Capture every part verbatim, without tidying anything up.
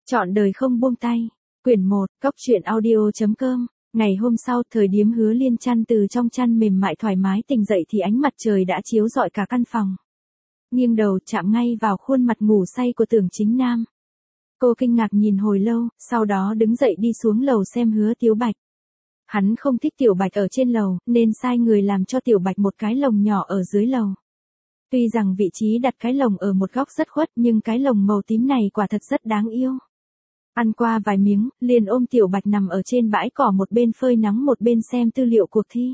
Chọn đời không buông tay. Quyển một, Cóc truyện audio chấm com. Ngày hôm sau, thời điếm Hứa Liên chăn từ trong chăn mềm mại thoải mái tỉnh dậy thì ánh mặt trời đã chiếu rọi cả căn phòng. Nghiêng đầu chạm ngay vào khuôn mặt ngủ say của Tưởng Chính Nam. Cô kinh ngạc nhìn hồi lâu, sau đó đứng dậy đi xuống lầu xem Hứa Tiếu Bạch. Hắn không thích Tiểu Bạch ở trên lầu, nên sai người làm cho Tiểu Bạch một cái lồng nhỏ ở dưới lầu. Tuy rằng vị trí đặt cái lồng ở một góc rất khuất nhưng cái lồng màu tím này quả thật rất đáng yêu. Ăn qua vài miếng, liền ôm Tiểu Bạch nằm ở trên bãi cỏ một bên phơi nắng một bên xem tư liệu cuộc thi.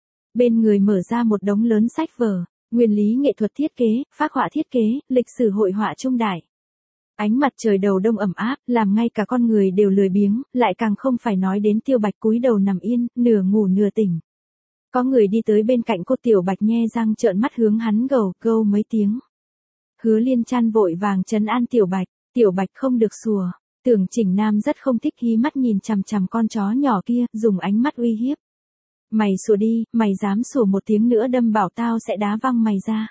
Bên người mở ra một đống lớn sách vở, nguyên lý nghệ thuật thiết kế, phác họa thiết kế, lịch sử hội họa trung đại. Ánh mặt trời đầu đông ẩm áp, làm ngay cả con người đều lười biếng, lại càng không phải nói đến Tiểu Bạch cúi đầu nằm yên, nửa ngủ nửa tỉnh. Có người đi tới bên cạnh cô, Tiểu Bạch nhe răng trợn mắt hướng hắn gầu gâu mấy tiếng. Hứa Liên chăn vội vàng trấn an Tiểu Bạch, Tiểu Bạch không được sủa. Tưởng Chỉnh Nam rất không thích hí mắt nhìn chằm chằm con chó nhỏ kia, dùng ánh mắt uy hiếp. Mày sủa đi, mày dám sủa một tiếng nữa đâm bảo tao sẽ đá văng mày ra.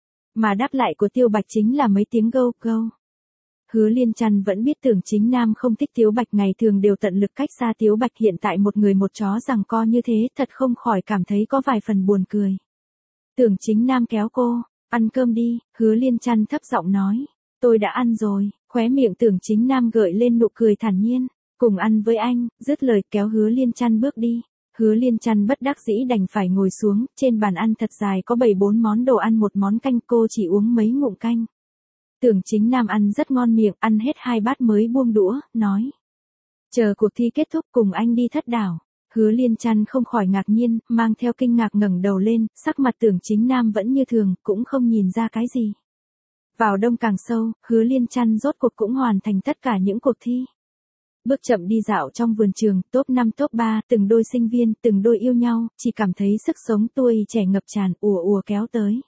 Mà đáp lại của Tiểu Bạch chính là mấy tiếng gâu gâu. Hứa Liên chăn vẫn biết Tưởng Chính Nam không thích Tiểu Bạch, ngày thường đều tận lực cách xa Tiểu Bạch, hiện tại một người một chó giằng co như thế thật không khỏi cảm thấy có vài phần buồn cười. Tưởng Chính Nam kéo cô, ăn cơm đi, Hứa Liên chăn thấp giọng nói. Tôi đã ăn rồi, khóe miệng Tưởng Chính Nam gợi lên nụ cười thản nhiên, cùng ăn với anh, dứt lời kéo Hứa Liên chăn bước đi. Hứa Liên chăn bất đắc dĩ đành phải ngồi xuống, trên bàn ăn thật dài có bảy bốn món đồ ăn một món canh, cô chỉ uống mấy ngụm canh. Tưởng Chính Nam ăn rất ngon miệng, ăn hết hai bát mới buông đũa, nói. Chờ cuộc thi kết thúc cùng anh đi Thất Đảo. Hứa Liên chăn không khỏi ngạc nhiên, mang theo kinh ngạc ngẩng đầu lên, sắc mặt Tưởng Chính Nam vẫn như thường, cũng không nhìn ra cái gì. Vào đông càng sâu, Hứa Liên chăn rốt cuộc cũng hoàn thành tất cả những cuộc thi. Bước chậm đi dạo trong vườn trường, top năm top ba, từng đôi sinh viên, từng đôi yêu nhau, chỉ cảm thấy sức sống tuổi trẻ ngập tràn, ùa ùa kéo tới.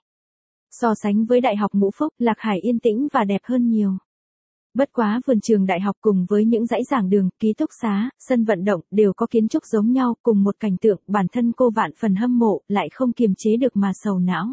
So sánh với Đại học Ngũ Phúc, Lạc Hải yên tĩnh và đẹp hơn nhiều. Bất quá vườn trường đại học cùng với những dãy giảng đường, ký túc xá, sân vận động đều có kiến trúc giống nhau, cùng một cảnh tượng, bản thân cô vạn phần hâm mộ, lại không kiềm chế được mà sầu não.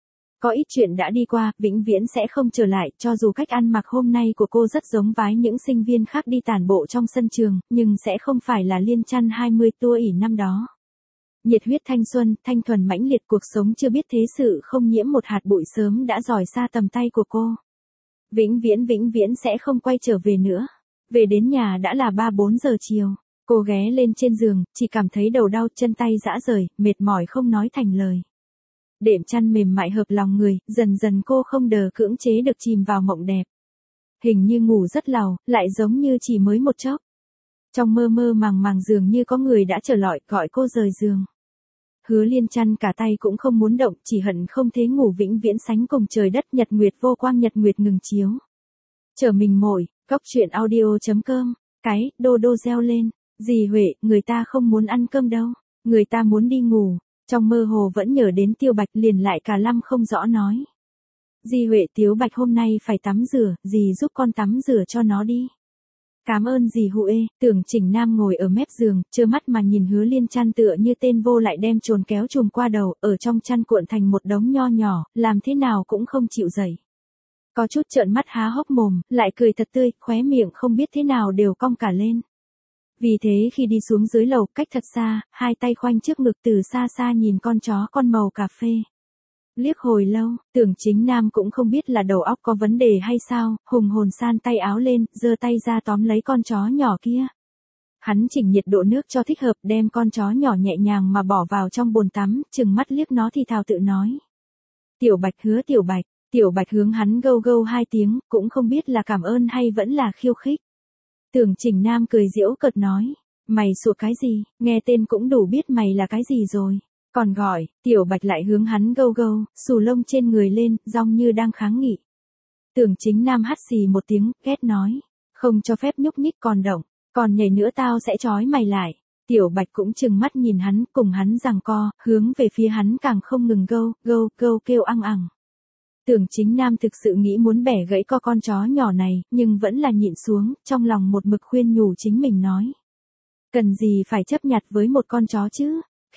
Có ít chuyện đã đi qua, vĩnh viễn sẽ không trở lại, cho dù cách ăn mặc hôm nay của cô rất giống vái những sinh viên khác đi tản bộ trong sân trường, nhưng sẽ không phải là Liên chăn hai mươi tuổi năm đó. Nhiệt huyết thanh xuân, thanh thuần mãnh liệt, cuộc sống chưa biết thế sự không nhiễm một hạt bụi sớm đã dòi xa tầm tay của cô. Vĩnh viễn vĩnh viễn sẽ không quay trở về nữa. Về đến nhà đã là ba bốn giờ chiều, cô ghé lên trên giường, chỉ cảm thấy đầu đau, chân tay rã rời, mệt mỏi không nói thành lời. Đệm chăn mềm mại hợp lòng người, dần dần cô không đờ cưỡng chế được chìm vào mộng đẹp. Hình như ngủ rất làu, lại giống như chỉ mới một chốc. Trong mơ mơ màng màng dường như có người đã trở lọi gọi cô rời giường. Hứa Liên chăn cả tay cũng không muốn động, chỉ hận không thế ngủ vĩnh viễn sánh cùng trời đất, nhật nguyệt vô quang, nhật nguyệt ngừng chiếu. Trở mình mỏi, Cóc truyện audio chấm com. Cái, đô đô reo lên. Dì Huệ, người ta không muốn ăn cơm đâu. Người ta muốn đi ngủ. Trong mơ hồ vẫn nhớ đến Tiểu Bạch, liền lại cả lăm không rõ nói. Dì Huệ, Tiểu Bạch hôm nay phải tắm rửa, dì giúp con tắm rửa cho nó đi. Cảm ơn dì Huệ. Tưởng Chỉnh Nam ngồi ở mép giường, trơ mắt mà nhìn Hứa Liên chăn tựa như tên vô lại đem chồn kéo chùm qua đầu, ở trong chăn cuộn thành một đống nho nhỏ, làm thế nào cũng không chịu dậy. Có chút trợn mắt há hốc mồm, lại cười thật tươi, khóe miệng không biết thế nào đều cong cả lên. Vì thế khi đi xuống dưới lầu, cách thật xa, hai tay khoanh trước ngực từ xa xa nhìn con chó con màu cà phê. Liếc hồi lâu, Tưởng Chính Nam cũng không biết là đầu óc có vấn đề hay sao, hùng hồn san tay áo lên, giơ tay ra tóm lấy con chó nhỏ kia. Hắn chỉnh nhiệt độ nước cho thích hợp, đem con chó nhỏ nhẹ nhàng mà bỏ vào trong bồn tắm, chừng mắt liếc nó thì thào tự nói. Tiểu Bạch, Hứa Tiểu Bạch. Tiểu Bạch hướng hắn gâu gâu hai tiếng, cũng không biết là cảm ơn hay vẫn là khiêu khích. Tưởng Chỉnh Nam cười giễu cợt nói, mày sủa cái gì, nghe tên cũng đủ biết mày là cái gì rồi. Còn gọi, Tiểu Bạch lại hướng hắn gâu gâu, xù lông trên người lên, rong như đang kháng nghị. Tưởng Chính Nam hắt xì một tiếng, ghét nói, không cho phép nhúc nhích còn động, còn nhảy nữa tao sẽ trói mày lại. Tiểu Bạch cũng chừng mắt nhìn hắn, cùng hắn giằng co, hướng về phía hắn càng không ngừng gâu, gâu, gâu kêu ăng ẳng. Tưởng Chính Nam thực sự nghĩ muốn bẻ gãy co con chó nhỏ này, nhưng vẫn là nhịn xuống, trong lòng một mực khuyên nhủ chính mình nói. Cần gì phải chấp nhặt với một con chó chứ,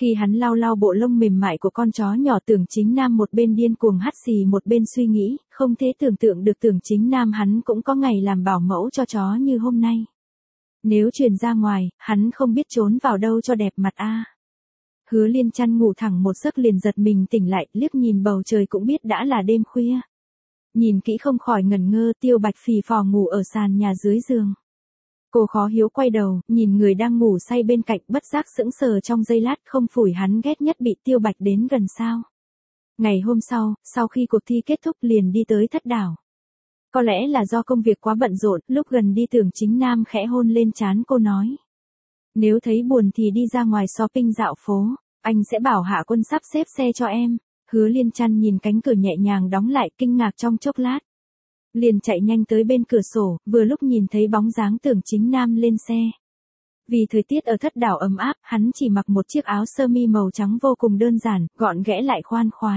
Khi hắn lau lau bộ lông mềm mại của con chó nhỏ, Tưởng Chính Nam một bên điên cuồng hắt xì một bên suy nghĩ, không thể tưởng tượng được Tưởng Chính Nam hắn cũng có ngày làm bảo mẫu cho chó như hôm nay. Nếu truyền ra ngoài, hắn không biết trốn vào đâu cho đẹp mặt a. Hứa Liên Chân ngủ thẳng một giấc liền giật mình tỉnh lại, liếc nhìn bầu trời cũng biết đã là đêm khuya. Nhìn kỹ không khỏi ngẩn ngơ, Tiêu Bạch phì phò ngủ ở sàn nhà dưới giường. Cô khó hiếu quay đầu, nhìn người đang ngủ say bên cạnh, bất giác sững sờ trong giây lát, không phủi hắn ghét nhất bị Tiêu Bạch đến gần sao. Ngày hôm sau, sau khi cuộc thi kết thúc liền đi tới Thất Đảo. Có lẽ là do công việc quá bận rộn, lúc gần đi Tưởng Chính Nam khẽ hôn lên trán cô nói. Nếu thấy buồn thì đi ra ngoài shopping dạo phố, anh sẽ bảo Hạ Quân sắp xếp xe cho em. Hứa Liên Chân nhìn cánh cửa nhẹ nhàng đóng lại, kinh ngạc trong chốc lát. Liền chạy nhanh tới bên cửa sổ, vừa lúc nhìn thấy bóng dáng Tưởng Chính Nam lên xe. Vì thời tiết ở Thất Đảo ấm áp, hắn chỉ mặc một chiếc áo sơ mi màu trắng vô cùng đơn giản, gọn ghẽ lại khoan khoái.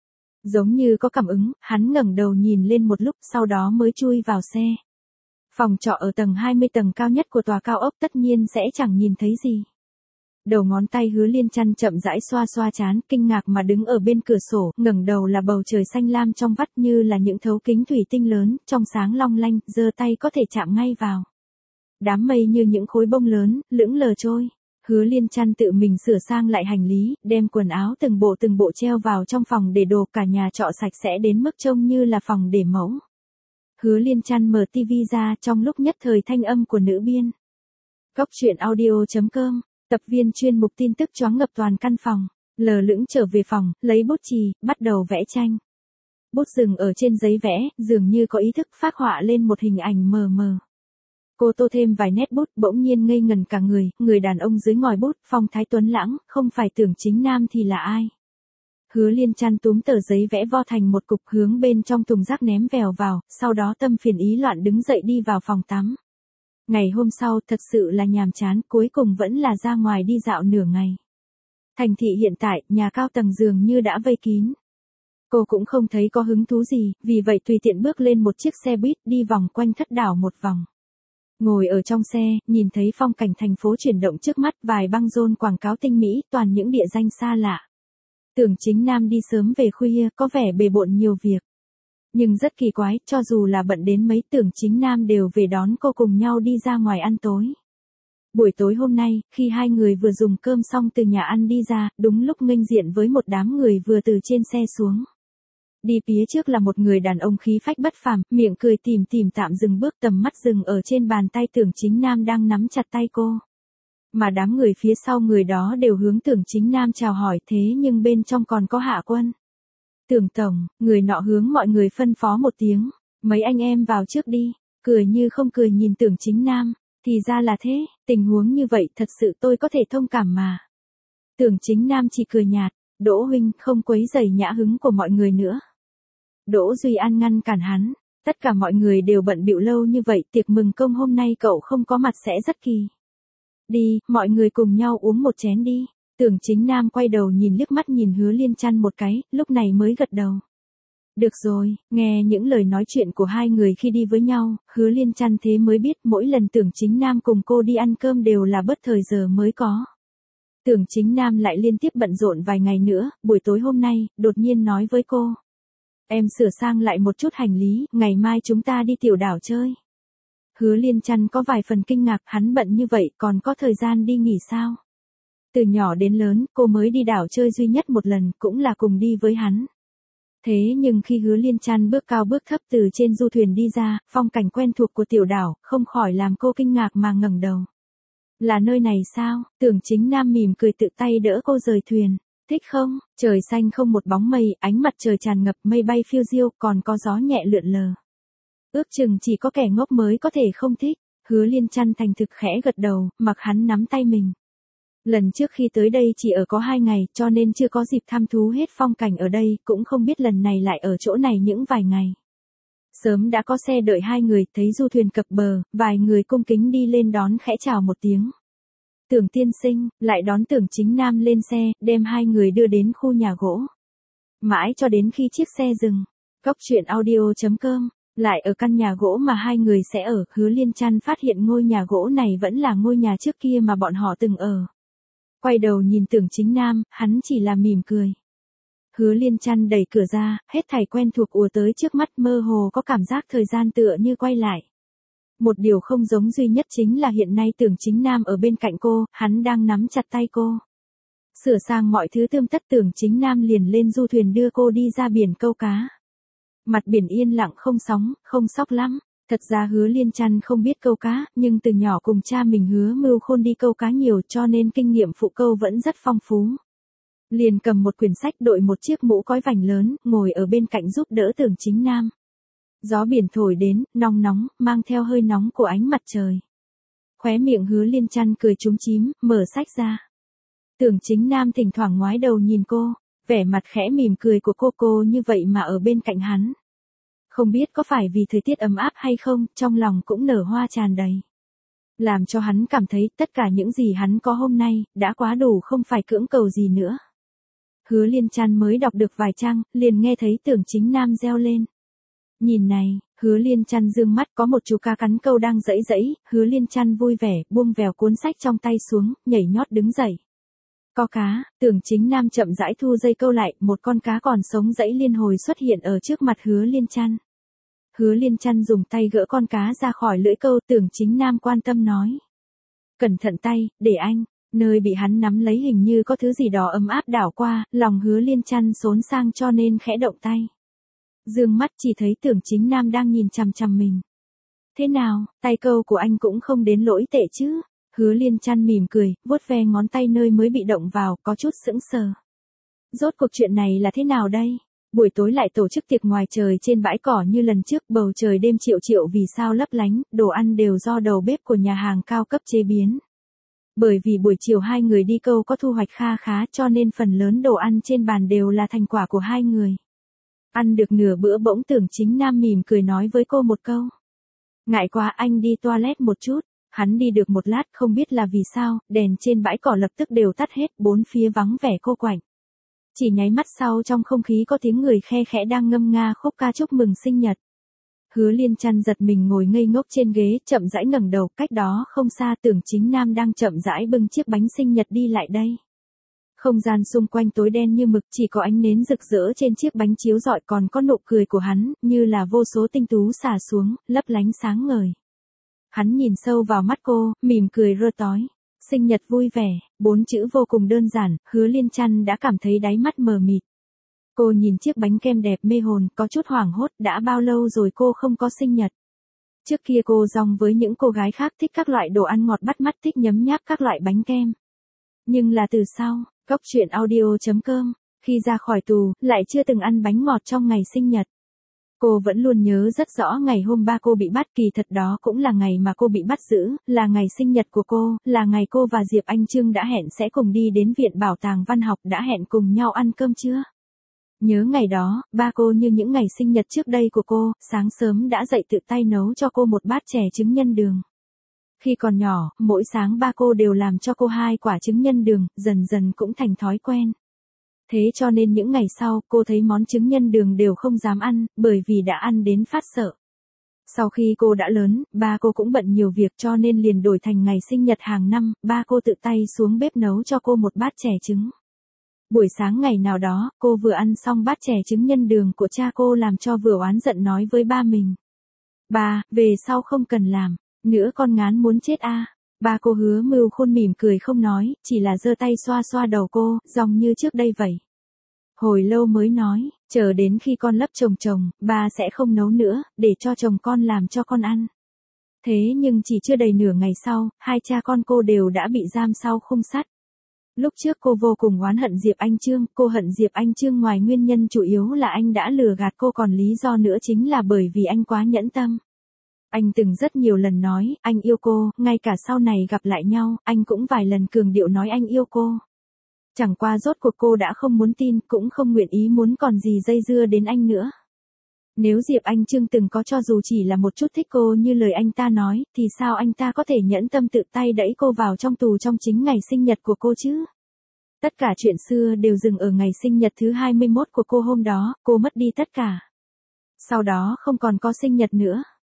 Giống như có cảm ứng, hắn ngẩng đầu nhìn lên một lúc, sau đó mới chui vào xe. Phòng trọ ở tầng hai mươi, tầng cao nhất của tòa cao ốc, tất nhiên sẽ chẳng nhìn thấy gì. Đầu ngón tay Hứa Liên Chân chậm rãi xoa xoa trán, kinh ngạc mà đứng ở bên cửa sổ, ngẩng đầu là bầu trời xanh lam trong vắt như là những thấu kính thủy tinh lớn, trong sáng long lanh, giơ tay có thể chạm ngay vào. Đám mây như những khối bông lớn, lững lờ trôi. Hứa Liên Chân tự mình sửa sang lại hành lý, đem quần áo từng bộ từng bộ treo vào trong phòng để đồ, cả nhà trọ sạch sẽ đến mức trông như là phòng để mẫu. Hứa Liên Chân mở tivi ra, trong lúc nhất thời thanh âm của nữ biên. Cóc truyện audio chấm com, tập viên chuyên mục tin tức choáng ngập toàn căn phòng, lờ lững trở về phòng, lấy bút chì, bắt đầu vẽ tranh. Bút dừng ở trên giấy vẽ, dường như có ý thức phác họa lên một hình ảnh mờ mờ. Cô tô thêm vài nét bút, bỗng nhiên ngây ngần cả người, người đàn ông dưới ngòi bút, phong thái tuấn lãng, không phải Tưởng Chính Nam thì là ai? Hứa Liên Chân túm tờ giấy vẽ vo thành một cục hướng bên trong thùng rác ném vèo vào, sau đó tâm phiền ý loạn đứng dậy đi vào phòng tắm. Ngày hôm sau thật sự là nhàm chán, cuối cùng vẫn là ra ngoài đi dạo nửa ngày. Thành thị hiện tại, nhà cao tầng dường như đã vây kín. Cô cũng không thấy có hứng thú gì, vì vậy tùy tiện bước lên một chiếc xe buýt đi vòng quanh Thất Đảo một vòng. Ngồi ở trong xe, nhìn thấy phong cảnh thành phố chuyển động trước mắt, vài băng rôn quảng cáo tinh mỹ, toàn những địa danh xa lạ. Tưởng Chính Nam đi sớm về khuya, có vẻ bề bộn nhiều việc. Nhưng rất kỳ quái, cho dù là bận đến mấy, Tưởng Chính Nam đều về đón cô cùng nhau đi ra ngoài ăn tối. Buổi tối hôm nay, khi hai người vừa dùng cơm xong từ nhà ăn đi ra, đúng lúc nghênh diện với một đám người vừa từ trên xe xuống. Đi phía trước là một người đàn ông khí phách bất phàm, miệng cười tủm tỉm tạm dừng bước, tầm mắt dừng ở trên bàn tay Tưởng Chính Nam đang nắm chặt tay cô. Mà đám người phía sau người đó đều hướng Tưởng Chính Nam chào hỏi, thế nhưng bên trong còn có Hạ Quân. Tưởng tổng, người nọ hướng mọi người phân phó một tiếng, mấy anh em vào trước đi, cười như không cười nhìn Tưởng Chính Nam, thì ra là thế, tình huống như vậy thật sự tôi có thể thông cảm mà. Tưởng Chính Nam chỉ cười nhạt, Đỗ huynh không quấy rầy nhã hứng của mọi người nữa. Đỗ Duy An ngăn cản hắn, tất cả mọi người đều bận bịu lâu như vậy, tiệc mừng công hôm nay cậu không có mặt sẽ rất kỳ. Đi, mọi người cùng nhau uống một chén đi. Tưởng Chính Nam quay đầu nhìn liếc mắt nhìn Hứa Liên Chân một cái, lúc này mới gật đầu. Được rồi, nghe những lời nói chuyện của hai người khi đi với nhau, Hứa Liên Chân thế mới biết mỗi lần Tưởng Chính Nam cùng cô đi ăn cơm đều là bất thời giờ mới có. Tưởng Chính Nam lại liên tiếp bận rộn vài ngày nữa, buổi tối hôm nay, đột nhiên nói với cô. Em sửa sang lại một chút hành lý, ngày mai chúng ta đi tiểu đảo chơi. Hứa Liên Chân có vài phần kinh ngạc, hắn bận như vậy còn có thời gian đi nghỉ sao? Từ nhỏ đến lớn, cô mới đi đảo chơi duy nhất một lần, cũng là cùng đi với hắn. Thế nhưng khi Hứa Liên Chân bước cao bước thấp từ trên du thuyền đi ra, phong cảnh quen thuộc của tiểu đảo, không khỏi làm cô kinh ngạc mà ngẩng đầu. Là nơi này sao? Tưởng Chính Nam mỉm cười tự tay đỡ cô rời thuyền. Thích không? Trời xanh không một bóng mây, ánh mặt trời tràn ngập, mây bay phiêu diêu, còn có gió nhẹ lượn lờ. Ước chừng chỉ có kẻ ngốc mới có thể không thích. Hứa Liên Chân thành thực khẽ gật đầu, mặc hắn nắm tay mình. Lần trước khi tới đây chỉ ở có hai ngày, cho nên chưa có dịp thăm thú hết phong cảnh ở đây, cũng không biết lần này lại ở chỗ này những vài ngày. Sớm đã có xe đợi hai người, thấy du thuyền cập bờ, vài người cung kính đi lên đón khẽ chào một tiếng. Tưởng tiên sinh, lại đón Tưởng Chính Nam lên xe, đem hai người đưa đến khu nhà gỗ. Mãi cho đến khi chiếc xe dừng, cóc truyện audio chấm com, lại ở căn nhà gỗ mà hai người sẽ ở, Hứa Liên Chân phát hiện ngôi nhà gỗ này vẫn là ngôi nhà trước kia mà bọn họ từng ở. Quay đầu nhìn Tưởng Chính Nam, hắn chỉ là mỉm cười. Hứa Liên Trăn đẩy cửa ra, hết thảy quen thuộc ùa tới trước mắt, mơ hồ có cảm giác thời gian tựa như quay lại. Một điều không giống duy nhất chính là hiện nay Tưởng Chính Nam ở bên cạnh cô, hắn đang nắm chặt tay cô. Sửa sang mọi thứ tươm tất, Tưởng Chính Nam liền lên du thuyền đưa cô đi ra biển câu cá. Mặt biển yên lặng không sóng, không sóc lắm. Thật ra Hứa Liên Trăn không biết câu cá, nhưng từ nhỏ cùng cha mình Hứa Mưu Khôn đi câu cá nhiều cho nên kinh nghiệm phụ câu vẫn rất phong phú. Liền cầm một quyển sách, đội một chiếc mũ cói vành lớn, ngồi ở bên cạnh giúp đỡ Tưởng Chính Nam. Gió biển thổi đến, nóng nóng, mang theo hơi nóng của ánh mặt trời. Khóe miệng Hứa Liên Trăn cười chúm chím, mở sách ra. Tưởng Chính Nam thỉnh thoảng ngoái đầu nhìn cô, vẻ mặt khẽ mỉm cười của cô cô như vậy mà ở bên cạnh hắn. Không biết có phải vì thời tiết ấm áp hay không, trong lòng cũng nở hoa tràn đầy. Làm cho hắn cảm thấy tất cả những gì hắn có hôm nay, đã quá đủ, không phải cưỡng cầu gì nữa. Hứa Liên Trăn mới đọc được vài trang, liền nghe thấy Tưởng Chính Nam reo lên. Nhìn này, Hứa Liên Trăn dương mắt, có một chú cá cắn câu đang giãy giãy, Hứa Liên Trăn vui vẻ, buông vèo cuốn sách trong tay xuống, nhảy nhót đứng dậy. Có cá, Tưởng Chính Nam chậm rãi thu dây câu lại, một con cá còn sống giãy liên hồi xuất hiện ở trước mặt Hứa Liên Trăn. Hứa Liên Trăn dùng tay gỡ con cá ra khỏi lưỡi câu, Tưởng Chính Nam quan tâm nói. Cẩn thận tay, để anh, nơi bị hắn nắm lấy hình như có thứ gì đó ấm áp đảo qua, lòng Hứa Liên Trăn xốn sang cho nên khẽ động tay. Dương mắt chỉ thấy Tưởng Chính Nam đang nhìn chằm chằm mình. Thế nào, tay câu của anh cũng không đến lỗi tệ chứ? Hứa Liên Trăn mỉm cười, vuốt ve ngón tay nơi mới bị động vào, có chút sững sờ. Rốt cuộc chuyện này là thế nào đây? Buổi tối lại tổ chức tiệc ngoài trời trên bãi cỏ như lần trước, bầu trời đêm triệu triệu vì sao lấp lánh, đồ ăn đều do đầu bếp của nhà hàng cao cấp chế biến. Bởi vì buổi chiều hai người đi câu có thu hoạch kha khá cho nên phần lớn đồ ăn trên bàn đều là thành quả của hai người. Ăn được nửa bữa bỗng Tưởng Chính Nam mỉm cười nói với cô một câu. Ngại quá, anh đi toilet một chút. Hắn đi được một lát, không biết là vì sao, đèn trên bãi cỏ lập tức đều tắt hết, bốn phía vắng vẻ cô quạnh. Chỉ nháy mắt sau trong không khí có tiếng người khe khẽ đang ngâm nga khúc ca chúc mừng sinh nhật. Hứa Liên Trăn giật mình ngồi ngây ngốc trên ghế, chậm rãi ngẩng đầu, cách đó không xa Tưởng Chính Nam đang chậm rãi bưng chiếc bánh sinh nhật đi lại đây. Không gian xung quanh tối đen như mực, chỉ có ánh nến rực rỡ trên chiếc bánh chiếu rọi, còn có nụ cười của hắn, như là vô số tinh tú xả xuống, lấp lánh sáng ngời. Hắn nhìn sâu vào mắt cô, mỉm cười rơ tói. Sinh nhật vui vẻ, bốn chữ vô cùng đơn giản, Hứa Liên Trăn đã cảm thấy đáy mắt mờ mịt. Cô nhìn chiếc bánh kem đẹp mê hồn, có chút hoảng hốt, đã bao lâu rồi cô không có sinh nhật. Trước kia cô dòng với những cô gái khác thích các loại đồ ăn ngọt bắt mắt, thích nhấm nháp các loại bánh kem. Nhưng là từ sau, Cóc Truyện Audio chấm com, khi ra khỏi tù, lại chưa từng ăn bánh ngọt trong ngày sinh nhật. Cô vẫn luôn nhớ rất rõ ngày hôm ba cô bị bắt, kỳ thật đó cũng là ngày mà cô bị bắt giữ, là ngày sinh nhật của cô, là ngày cô và Diệp Anh Trương đã hẹn sẽ cùng đi đến Viện Bảo tàng Văn học, đã hẹn cùng nhau ăn cơm trưa. Nhớ ngày đó, ba cô như những ngày sinh nhật trước đây của cô, sáng sớm đã dậy tự tay nấu cho cô một bát chè trứng nhân đường. Khi còn nhỏ, mỗi sáng ba cô đều làm cho cô hai quả trứng nhân đường, dần dần cũng thành thói quen. Thế cho nên những ngày sau, cô thấy món trứng nhân đường đều không dám ăn, bởi vì đã ăn đến phát sợ. Sau khi cô đã lớn, ba cô cũng bận nhiều việc cho nên liền đổi thành ngày sinh nhật hàng năm, ba cô tự tay xuống bếp nấu cho cô một bát chè trứng. Buổi sáng ngày nào đó, cô vừa ăn xong bát chè trứng nhân đường của cha cô làm cho vừa oán giận nói với ba mình. Ba, về sau không cần làm, nữa con ngán muốn chết a. À. Ba cô Hứa Mưu Khôn mỉm cười không nói, chỉ là giơ tay xoa xoa đầu cô, dòng như trước đây vậy. Hồi lâu mới nói, chờ đến khi con lấp chồng chồng, ba sẽ không nấu nữa, để cho chồng con làm cho con ăn. Thế nhưng chỉ chưa đầy nửa ngày sau, hai cha con cô đều đã bị giam sau khung sắt. Lúc trước cô vô cùng oán hận Diệp Anh Trương, cô hận Diệp Anh Trương ngoài nguyên nhân chủ yếu là anh đã lừa gạt cô, còn lý do nữa chính là bởi vì anh quá nhẫn tâm. Anh từng rất nhiều lần nói, anh yêu cô, ngay cả sau này gặp lại nhau, anh cũng vài lần cường điệu nói anh yêu cô. Chẳng qua rốt cuộc cô đã không muốn tin, cũng không nguyện ý muốn còn gì dây dưa đến anh nữa. Nếu Diệp Anh Trương từng có cho dù chỉ là một chút thích cô như lời anh ta nói, thì sao anh ta có thể nhẫn tâm tự tay đẩy cô vào trong tù trong chính ngày sinh nhật của cô chứ? Tất cả chuyện xưa đều dừng ở ngày sinh nhật thứ hai mươi mốt của cô hôm đó, cô mất đi tất cả. Sau đó không còn có sinh nhật nữa.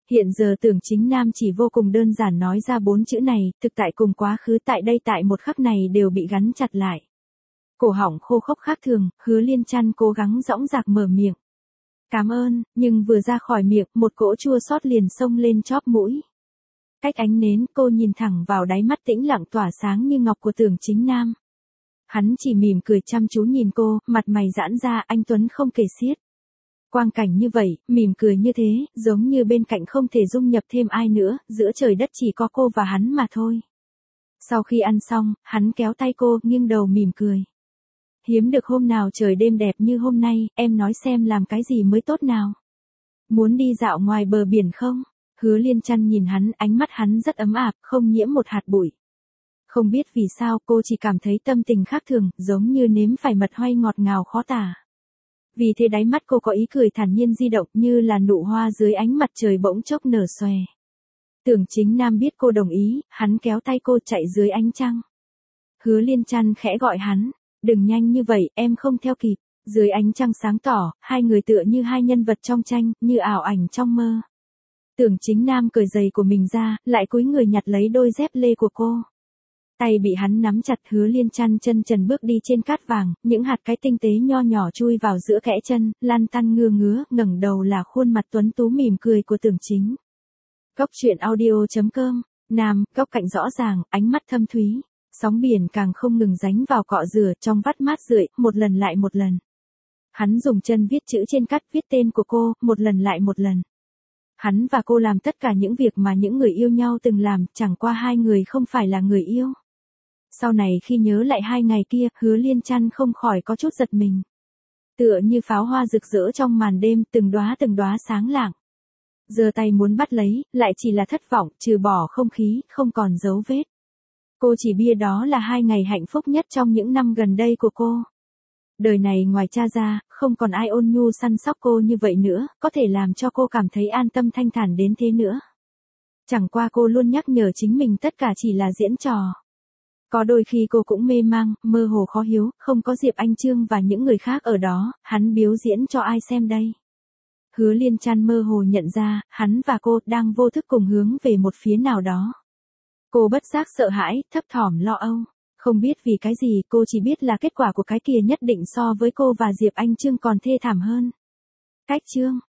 Hiện giờ Tưởng Chính Nam chỉ vô cùng đơn giản nói ra bốn chữ này, thực tại cùng quá khứ tại đây tại một khắc này đều bị gắn chặt lại. Cổ họng khô khốc khác thường, Hứa Liên Trăn cố gắng dõng dạc mở miệng. Cảm ơn, nhưng vừa ra khỏi miệng, một cỗ chua xót liền xông lên chóp mũi. Cách ánh nến, cô nhìn thẳng vào đáy mắt tĩnh lặng tỏa sáng như ngọc của Tưởng Chính Nam. Hắn chỉ mỉm cười chăm chú nhìn cô, mặt mày giãn ra, anh tuấn không kể xiết. Quang cảnh như vậy, mỉm cười như thế, giống như bên cạnh không thể dung nhập thêm ai nữa, giữa trời đất chỉ có cô và hắn mà thôi. Sau khi ăn xong, hắn kéo tay cô, nghiêng đầu mỉm cười. Hiếm được hôm nào trời đêm đẹp như hôm nay, em nói xem làm cái gì mới tốt nào. Muốn đi dạo ngoài bờ biển không? Hứa Liên Trăn nhìn hắn, ánh mắt hắn rất ấm áp, không nhiễm một hạt bụi. Không biết vì sao cô chỉ cảm thấy tâm tình khác thường, giống như nếm phải mật hoay ngọt ngào khó tả. Vì thế đáy mắt cô có ý cười thản nhiên di động như là nụ hoa dưới ánh mặt trời bỗng chốc nở xòe. Tưởng Chính Nam biết cô đồng ý, hắn kéo tay cô chạy dưới ánh trăng. Hứa Liên Trăn khẽ gọi hắn, đừng nhanh như vậy, em không theo kịp. Dưới ánh trăng sáng tỏ, hai người tựa như hai nhân vật trong tranh, như ảo ảnh trong mơ. Tưởng Chính Nam cởi giày của mình ra, lại cúi người nhặt lấy đôi dép lê của cô. Tay bị hắn nắm chặt, Hứa Liên Trăn chân trần bước đi trên cát vàng, những hạt cái tinh tế nho nhỏ chui vào giữa kẽ chân, lăn tăn ngưa ngứa, ngẩng đầu là khuôn mặt tuấn tú mỉm cười của Tưởng Chính. Cốc truyện audio chấm com, Nam, góc cạnh rõ ràng, ánh mắt thâm thúy, sóng biển càng không ngừng ránh vào cọ rửa, trong vắt mát rượi, một lần lại một lần. Hắn dùng chân viết chữ trên cát, viết tên của cô, một lần lại một lần. Hắn và cô làm tất cả những việc mà những người yêu nhau từng làm, chẳng qua hai người không phải là người yêu. Sau này khi nhớ lại hai ngày kia, Hứa Liên Trăn không khỏi có chút giật mình. Tựa như pháo hoa rực rỡ trong màn đêm, từng đóa từng đóa sáng lạng. Giơ tay muốn bắt lấy, lại chỉ là thất vọng, trừ bỏ không khí, không còn dấu vết. Cô chỉ bia đó là hai ngày hạnh phúc nhất trong những năm gần đây của cô. Đời này ngoài cha ra, không còn ai ôn nhu săn sóc cô như vậy nữa, có thể làm cho cô cảm thấy an tâm thanh thản đến thế nữa. Chẳng qua cô luôn nhắc nhở chính mình tất cả chỉ là diễn trò. Có đôi khi cô cũng mê mang, mơ hồ khó hiếu, không có Diệp Anh Trương và những người khác ở đó, hắn biếu diễn cho ai xem đây. Hứa Liên Trăn mơ hồ nhận ra, hắn và cô đang vô thức cùng hướng về một phía nào đó. Cô bất giác sợ hãi, thấp thỏm lo âu. Không biết vì cái gì, cô chỉ biết là kết quả của cái kia nhất định so với cô và Diệp Anh Trương còn thê thảm hơn. Cách chương